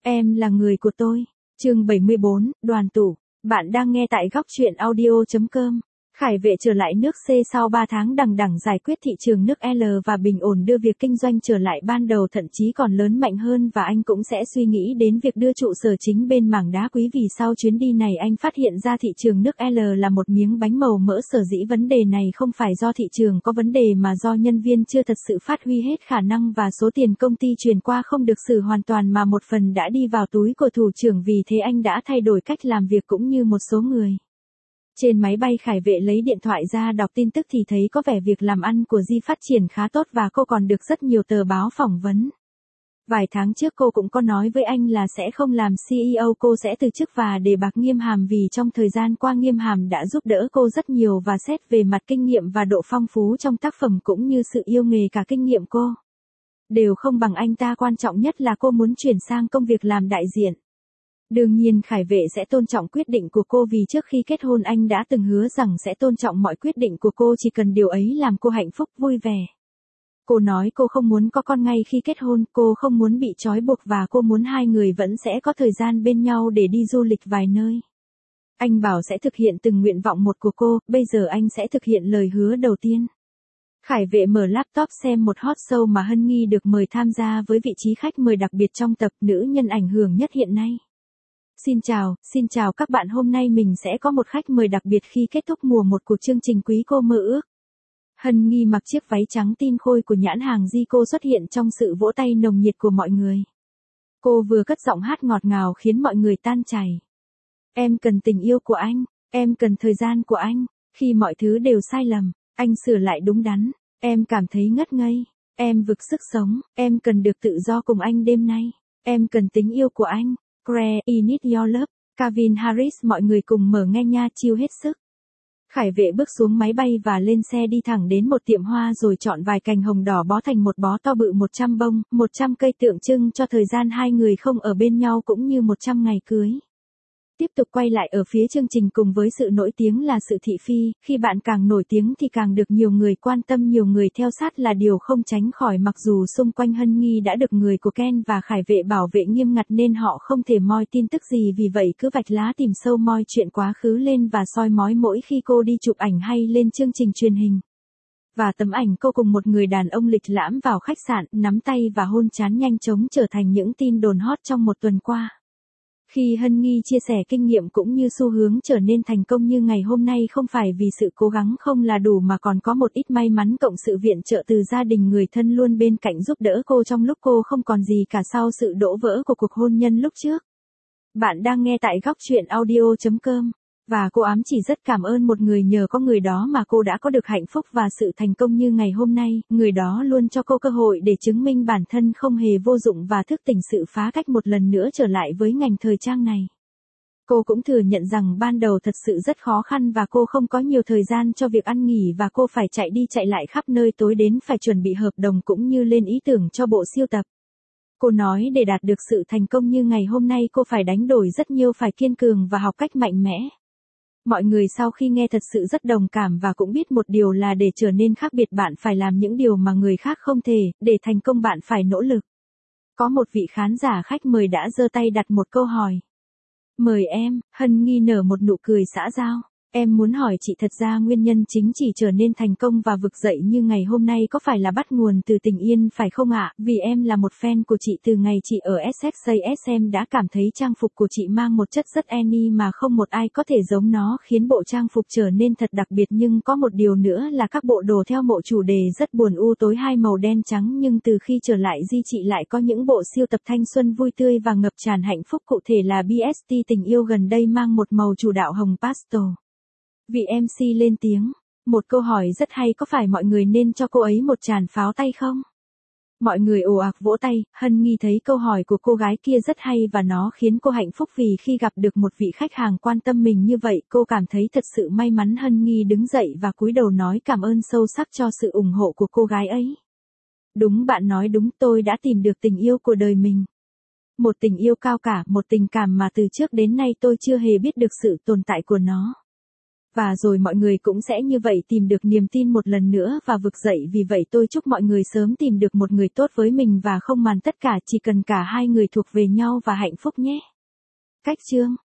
Em là người của tôi. Chương 74, đoàn tụ. Bạn đang nghe tại góc truyện audio.com. Khải Vệ trở lại nước C sau 3 tháng đằng đẵng giải quyết thị trường nước L và bình ổn đưa việc kinh doanh trở lại ban đầu, thậm chí còn lớn mạnh hơn, và anh cũng sẽ suy nghĩ đến việc đưa trụ sở chính bên mảng đá quý, vì sau chuyến đi này anh phát hiện ra thị trường nước L là một miếng bánh màu mỡ. Sở dĩ vấn đề này không phải do thị trường có vấn đề mà do nhân viên chưa thật sự phát huy hết khả năng và số tiền công ty truyền qua không được xử hoàn toàn, mà một phần đã đi vào túi của thủ trưởng, vì thế anh đã thay đổi cách làm việc cũng như một số người. Trên máy bay, Khải Vệ lấy điện thoại ra đọc tin tức thì thấy có vẻ việc làm ăn của Di phát triển khá tốt và cô còn được rất nhiều tờ báo phỏng vấn. Vài tháng trước cô cũng có nói với anh là sẽ không làm CEO, cô sẽ từ chức và đề bạt Nghiêm Hàm, vì trong thời gian qua Nghiêm Hàm đã giúp đỡ cô rất nhiều và xét về mặt kinh nghiệm và độ phong phú trong tác phẩm cũng như sự yêu nghề, cả kinh nghiệm cô đều không bằng anh ta. Quan trọng nhất là cô muốn chuyển sang công việc làm đại diện. Đương nhiên Khải Vệ sẽ tôn trọng quyết định của cô, vì trước khi kết hôn anh đã từng hứa rằng sẽ tôn trọng mọi quyết định của cô, chỉ cần điều ấy làm cô hạnh phúc vui vẻ. Cô nói cô không muốn có con ngay khi kết hôn, cô không muốn bị trói buộc và cô muốn hai người vẫn sẽ có thời gian bên nhau để đi du lịch vài nơi. Anh bảo sẽ thực hiện từng nguyện vọng một của cô, bây giờ anh sẽ thực hiện lời hứa đầu tiên. Khải Vệ mở laptop xem một hot show mà Hân Nghi được mời tham gia với vị trí khách mời đặc biệt trong tập, nữ nhân ảnh hưởng nhất hiện nay. Xin chào các bạn, hôm nay mình sẽ có một khách mời đặc biệt khi kết thúc mùa 1 của chương trình Quý Cô Mơ Ước. Hân Nghi mặc chiếc váy trắng tin khôi của nhãn hàng Di, cô xuất hiện trong sự vỗ tay nồng nhiệt của mọi người. Cô vừa cất giọng hát ngọt ngào khiến mọi người tan chảy. Em cần tình yêu của anh, em cần thời gian của anh, khi mọi thứ đều sai lầm, anh sửa lại đúng đắn, em cảm thấy ngất ngây, em vực sức sống, em cần được tự do cùng anh đêm nay, em cần tình yêu của anh. Cre, I Need Your Love, Calvin Harris. Mọi người cùng mở nghe nha, chill hết sức. Khải Vệ bước xuống máy bay và lên xe đi thẳng đến một tiệm hoa, rồi chọn vài cành hồng đỏ bó thành một bó to bự, 100 bông, 100 cây tượng trưng cho thời gian hai người không ở bên nhau cũng như 100 ngày cưới. Tiếp tục quay lại ở phía chương trình, cùng với sự nổi tiếng là sự thị phi, khi bạn càng nổi tiếng thì càng được nhiều người quan tâm, nhiều người theo sát là điều không tránh khỏi. Mặc dù xung quanh Hân Nghi đã được người của Ken và Khải Vệ bảo vệ nghiêm ngặt nên họ không thể moi tin tức gì, vì vậy cứ vạch lá tìm sâu moi chuyện quá khứ lên và soi mói mỗi khi cô đi chụp ảnh hay lên chương trình truyền hình. Và tấm ảnh cô cùng một người đàn ông lịch lãm vào khách sạn, nắm tay và hôn trán nhanh chóng trở thành những tin đồn hot trong một tuần qua. Khi Hân Nghi chia sẻ kinh nghiệm cũng như xu hướng trở nên thành công như ngày hôm nay, không phải vì sự cố gắng không là đủ mà còn có một ít may mắn cộng sự viện trợ từ gia đình, người thân luôn bên cạnh giúp đỡ cô trong lúc cô không còn gì cả sau sự đổ vỡ của cuộc hôn nhân lúc trước. Bạn đang nghe tại góc truyện audio.com. Và cô ám chỉ rất cảm ơn một người, nhờ có người đó mà cô đã có được hạnh phúc và sự thành công như ngày hôm nay. Người đó luôn cho cô cơ hội để chứng minh bản thân không hề vô dụng và thức tỉnh sự phá cách một lần nữa trở lại với ngành thời trang này. Cô cũng thừa nhận rằng ban đầu thật sự rất khó khăn và cô không có nhiều thời gian cho việc ăn nghỉ, và cô phải chạy đi chạy lại khắp nơi, tối đến phải chuẩn bị hợp đồng cũng như lên ý tưởng cho bộ siêu tập. Cô nói để đạt được sự thành công như ngày hôm nay cô phải đánh đổi rất nhiều, phải kiên cường và học cách mạnh mẽ. Mọi người sau khi nghe thật sự rất đồng cảm và cũng biết một điều là để trở nên khác biệt bạn phải làm những điều mà người khác không thể, để thành công bạn phải nỗ lực. Có một vị khán giả khách mời đã giơ tay đặt một câu hỏi. Mời em. Hân Nghi nở một nụ cười xã giao. Em muốn hỏi chị, thật ra nguyên nhân chính chỉ trở nên thành công và vực dậy như ngày hôm nay có phải là bắt nguồn từ tình yên phải không ạ? Vì em là một fan của chị từ ngày chị ở SXAS, em đã cảm thấy trang phục của chị mang một chất rất Annie mà không một ai có thể giống nó, khiến bộ trang phục trở nên thật đặc biệt. Nhưng có một điều nữa là các bộ đồ theo mộ chủ đề rất buồn u tối, hai màu đen trắng, nhưng từ khi trở lại Di chị lại có những bộ siêu tập thanh xuân vui tươi và ngập tràn hạnh phúc, cụ thể là BST tình yêu gần đây mang một màu chủ đạo hồng pastel. Vị MC lên tiếng, một câu hỏi rất hay, có phải mọi người nên cho cô ấy một tràng pháo tay không? Mọi người ồ ạt vỗ tay. Hân Nghi thấy câu hỏi của cô gái kia rất hay và nó khiến cô hạnh phúc, vì khi gặp được một vị khách hàng quan tâm mình như vậy, cô cảm thấy thật sự may mắn. Hân Nghi đứng dậy và cúi đầu nói cảm ơn sâu sắc cho sự ủng hộ của cô gái ấy. Đúng, bạn nói đúng, tôi đã tìm được tình yêu của đời mình. Một tình yêu cao cả, một tình cảm mà từ trước đến nay tôi chưa hề biết được sự tồn tại của nó. Và rồi mọi người cũng sẽ như vậy tìm được niềm tin một lần nữa và vực dậy. Vì vậy tôi chúc mọi người sớm tìm được một người tốt với mình và không màng tất cả, chỉ cần cả hai người thuộc về nhau và hạnh phúc nhé. Cách chương